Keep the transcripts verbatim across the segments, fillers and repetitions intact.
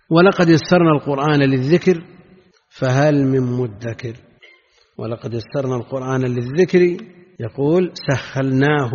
ولقد يسرنا القرآن للذكر فهل من مدكر. ولقد يسرنا القرآن للذكر يقول سهلناه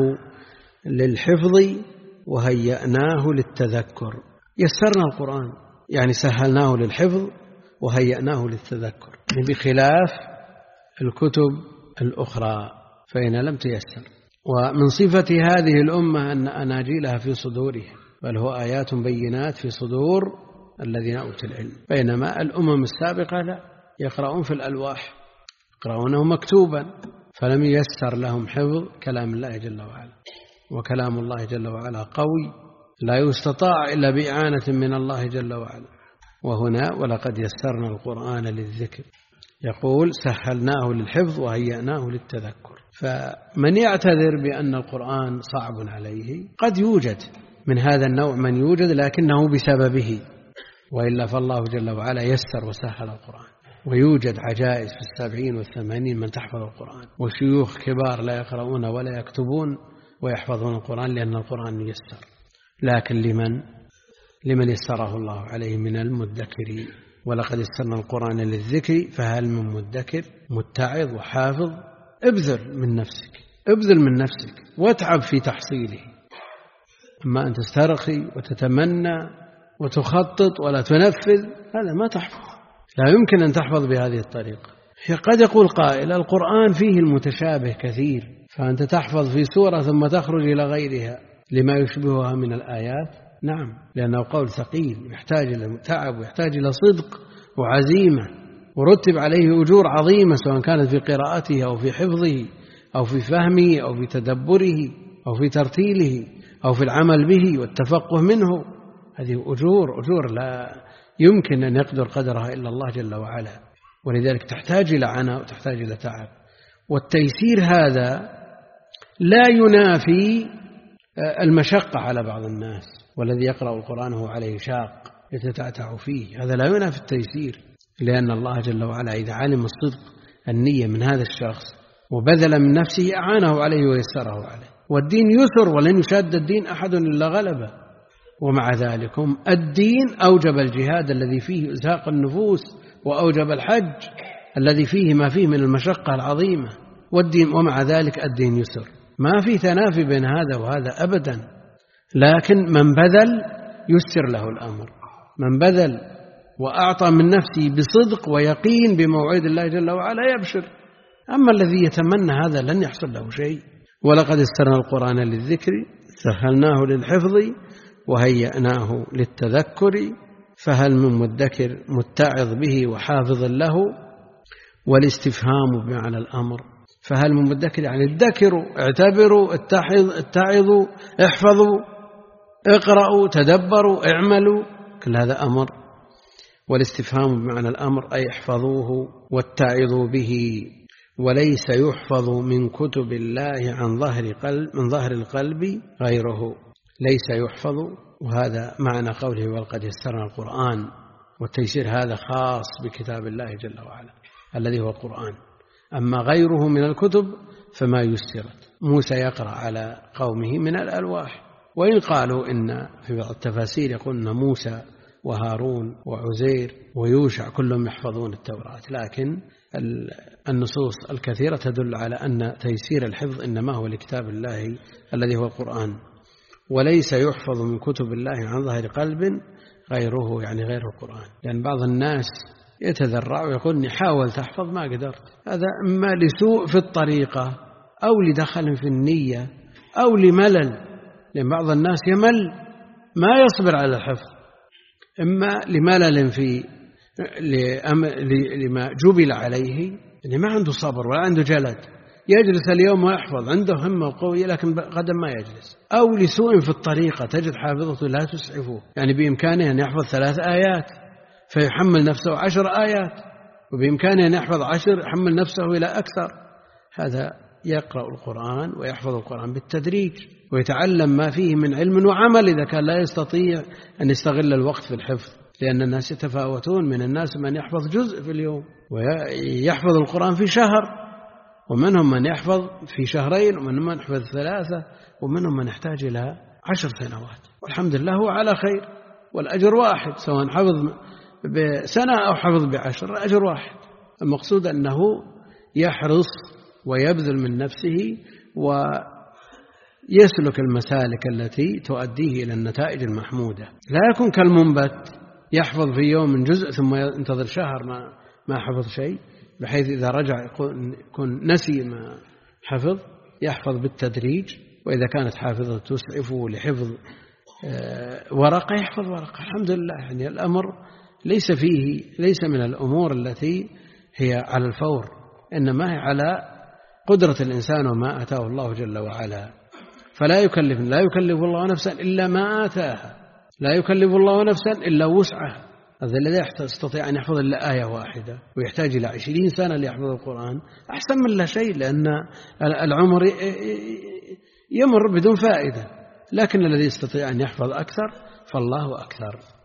للحفظ وهيأناه للتذكر. يسرنا القرآن يعني سهلناه للحفظ وهيأناه للتذكر، بخلاف الكتب الأخرى فإن لم تيسر. ومن صفة هذه الأمة أن أناجيلها في صدورها، بل هو آيات بينات في صدور الذين أوتوا العلم، بينما الأمم السابقة لا، يقرؤون في الألواح، يقرؤونه مكتوبا، فلم ييسر لهم حفظ كلام الله جل وعلا. وكلام الله جل وعلا قوي لا يستطاع إلا بإعانة من الله جل وعلا. وهنا ولقد يسرنا القرآن للذكر يقول سهلناه للحفظ وهيأناه للتذكر. فمن يعتذر بأن القرآن صعب عليه قد يوجد من هذا النوع من يوجد، لكنه بسببه، وإلا فالله جل وعلا يسر وسهل القرآن. ويوجد عجائز في السبعين والثمانين من تحفظ القرآن، وشيوخ كبار لا يقرؤون ولا يكتبون ويحفظون القرآن لأن القرآن يسر. لكن لمن لمن يسره الله عليه من المدكرين. ولقد يسرنا القرآن للذكر فهل من مدكر، متعظ وحافظ. ابذل من نفسك، ابذل من نفسك واتعب في تحصيله. أما أن تسترخي وتتمنى وتخطط ولا تنفذ، هذا ما تحفظ، لا يمكن أن تحفظ بهذه الطريقة. قد يقول قائل القرآن فيه المتشابه كثير، فأنت تحفظ في سورة ثم تخرج إلى غيرها لما يشبهها من الآيات. نعم، لأنه قول ثقيل يحتاج إلى تعب ويحتاج إلى صدق وعزيمة، ورتب عليه أجور عظيمة سواء كانت في قراءته أو في حفظه أو في فهمه أو في تدبره أو في ترتيله أو في العمل به والتفقه منه. هذه أجور أجور لا يمكن أن يقدر قدرها إلا الله جل وعلا، ولذلك تحتاج إلى عناء وتحتاج إلى تعب. والتيسير هذا لا ينافي المشقة على بعض الناس، والذي يقرأ القرآن هو عليه شاق يتتعتع فيه، هذا لا ينافي التيسير، لأن الله جل وعلا إذا علم الصدق النية من هذا الشخص وبذل من نفسه أعانه عليه ويسره عليه. والدين يسر ولن يشاد الدين أحد إلا غلبه. ومع ذلك الدين أوجب الجهاد الذي فيه إزهاق النفوس، وأوجب الحج الذي فيه ما فيه من المشقة العظيمة، والدين ومع ذلك الدين يسر، ما في تنافي بين هذا وهذا أبدا. لكن من بذل يسر له الأمر، من بذل وأعطى من نفسه بصدق ويقين بموعد الله جل وعلا يبشر. أما الذي يتمنى هذا لن يحصل له شيء. ولقد يسرنا القرآن للذكر سهلناه للحفظ وهيأناه للتذكر فهل من مدكر، متعظ به وحافظ له. والاستفهام بمعنى الأمر، فهل من مدكر يعني ادكروا، اعتبروا، اتعظوا، احفظوا، اقرأوا، تدبروا، اعملوا، كل هذا أمر. والاستفهام بمعنى الأمر أي احفظوه واتعظوا به. وليس يحفظ من كتب الله عن ظهر قلب من ظهر القلب غيره، ليس يحفظ. وهذا معنى قوله ولقد يسرنا القرآن، والتيسير هذا خاص بكتاب الله جل وعلا الذي هو القرآن. أما غيره من الكتب فما يسرت. موسى يقرأ على قومه من الألواح، وإن قالوا إن في بعض التفاسير يقولون موسى وهارون وعزير ويوشع كلهم يحفظون التوراة، لكن النصوص الكثيرة تدل على أن تيسير الحفظ إنما هو لكتاب الله الذي هو القرآن. وليس يحفظ من كتب الله عن ظهر قلب غيره، يعني غير القرآن. لأن بعض الناس يتذرع ويقول إني حاولت أحفظ ما قدرت، هذا إما لسوء في الطريقة أو لدخل في النية أو لملل، لأن بعض الناس يمل ما يصبر على الحفظ، إما لملل في لما جبل عليه، يعني ما عنده صبر ولا عنده جلد، يجلس اليوم ويحفظ، عنده همة قوية لكن غدا ما يجلس، أو لسوء في الطريقة، تجد حافظته لا تسعفه، يعني بإمكانه أن يحفظ ثلاث آيات فيحمل نفسه عشر آيات، وبإمكانه أن يحفظ عشر يحمل نفسه إلى أكثر. هذا يقرأ القرآن ويحفظ القرآن بالتدريج ويتعلم ما فيه من علم وعمل إذا كان لا يستطيع أن يستغل الوقت في الحفظ، لأن الناس يتفاوتون، من الناس من يحفظ جزء في اليوم ويحفظ القرآن في شهر، ومنهم من يحفظ في شهرين، ومنهم من يحفظ ثلاثة، ومنهم من يحتاج إلى عشر سنوات، والحمد لله هو على خير. والأجر واحد، سواء حفظ بسنة أو حفظ بعشر الأجر واحد. المقصود أنه يحرص ويبذل من نفسه ويسلك المسالك التي تؤديه إلى النتائج المحمودة، لا يكون كالمنبت يحفظ في يوم جزء ثم ينتظر شهر ما ما حفظ شيء، بحيث إذا رجع يكون نسي ما حفظ. يحفظ بالتدريج، وإذا كانت حافظة تسعفه لحفظ ورقة يحفظ ورقة. الحمد لله، يعني الأمر ليس فيه ليس من الأمور التي هي على الفور، إنما هي على قدرة الإنسان وما آتاه الله جل وعلا. فلا يكلف لا يكلف الله نفسا إلا ما آتاها، لا يكلف الله نفسا إلا وسعها. هذا الذي يستطيع أن يحفظ إلا آية واحدة ويحتاج إلى عشرين سنة ليحفظ القرآن أحسن من لا شيء، لأن العمر يمر بدون فائدة. لكن الذي يستطيع أن يحفظ أكثر فالله أكثر.